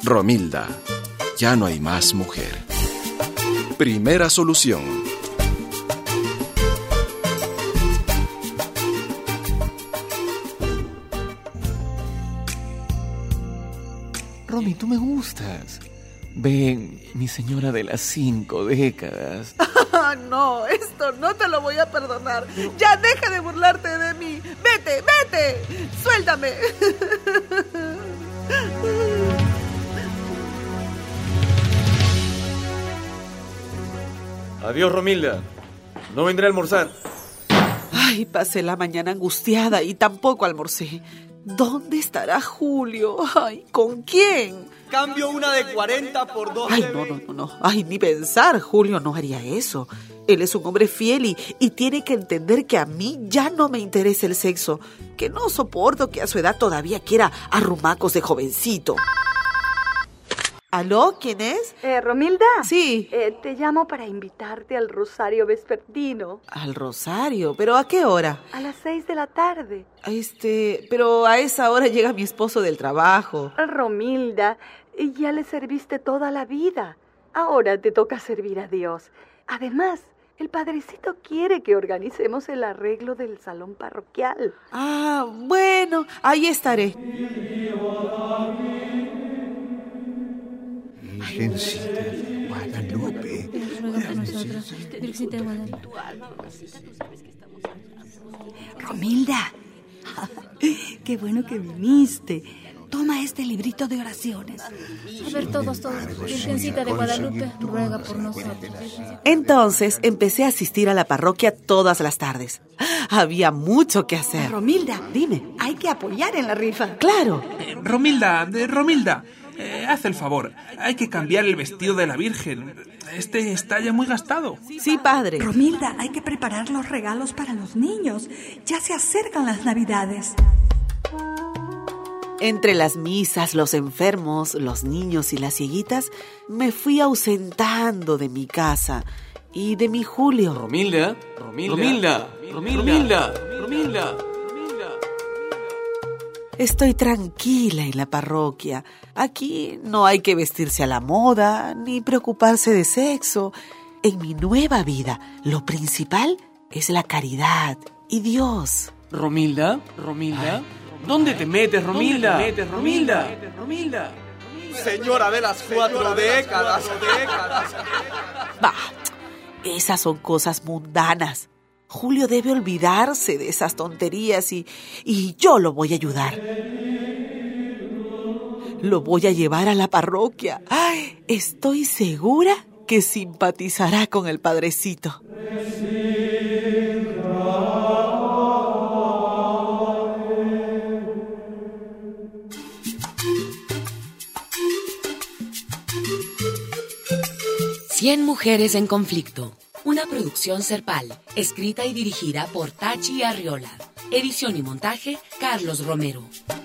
Romilda, ya no hay más mujer. Primera solución. Romy, tú me gustas. Ven, mi señora de las 5 décadas. No, esto no te lo voy a perdonar. Ya deja de burlarte de mí. Vete, vete. Suéltame. Adiós, Romilda. No vendré a almorzar. Ay, pasé la mañana angustiada y tampoco almorcé. ¿Dónde estará Julio? Ay, ¿con quién? Cambio una de 40 por 2 Ay, de... no. Ay, ni pensar. Julio no haría eso. Él es un hombre fiel y tiene que entender que a mí ya no me interesa el sexo. Que no soporto que a su edad todavía quiera arrumacos de jovencito. ¿Aló? ¿Quién es? ¿Romilda? Sí. Te llamo para invitarte al rosario vespertino. ¿Al rosario? ¿Pero a qué hora? A las 6 de la tarde. Pero a esa hora llega mi esposo del trabajo. Romilda, ya le serviste toda la vida. Ahora te toca servir a Dios. Además, el padrecito quiere que organicemos el arreglo del salón parroquial. Ah, bueno, ahí estaré. Virgencita de Guadalupe. Romilda, qué bueno que viniste. Toma este librito de oraciones. A ver, todos. Virgencita de Guadalupe, ruega por nosotros. Entonces empecé a asistir a la parroquia todas las tardes. Había mucho que hacer. Romilda, Dime. hay que apoyar en la rifa. Claro. Romilda, haz el favor. Hay que cambiar el vestido de la Virgen. Este está ya muy gastado. Sí, padre. Romilda, hay que preparar los regalos para los niños. Ya se acercan las Navidades. Entre las misas, los enfermos, los niños y las cieguitas, me fui ausentando de mi casa y de mi Julio. Romilda. Estoy tranquila en la parroquia. Aquí no hay que vestirse a la moda, ni preocuparse de sexo. En mi nueva vida, lo principal es la caridad y Dios. Romilda. ¿Dónde te metes, Romilda? Señora de las 4 décadas. Bah, esas son cosas mundanas. Julio debe olvidarse de esas tonterías y yo lo voy a ayudar. Lo voy a llevar a la parroquia. Ay, estoy segura que simpatizará con el padrecito. Cien mujeres en conflicto. Una producción Serpal, escrita y dirigida por Tachi Arriola. Edición y montaje, Carlos Romero.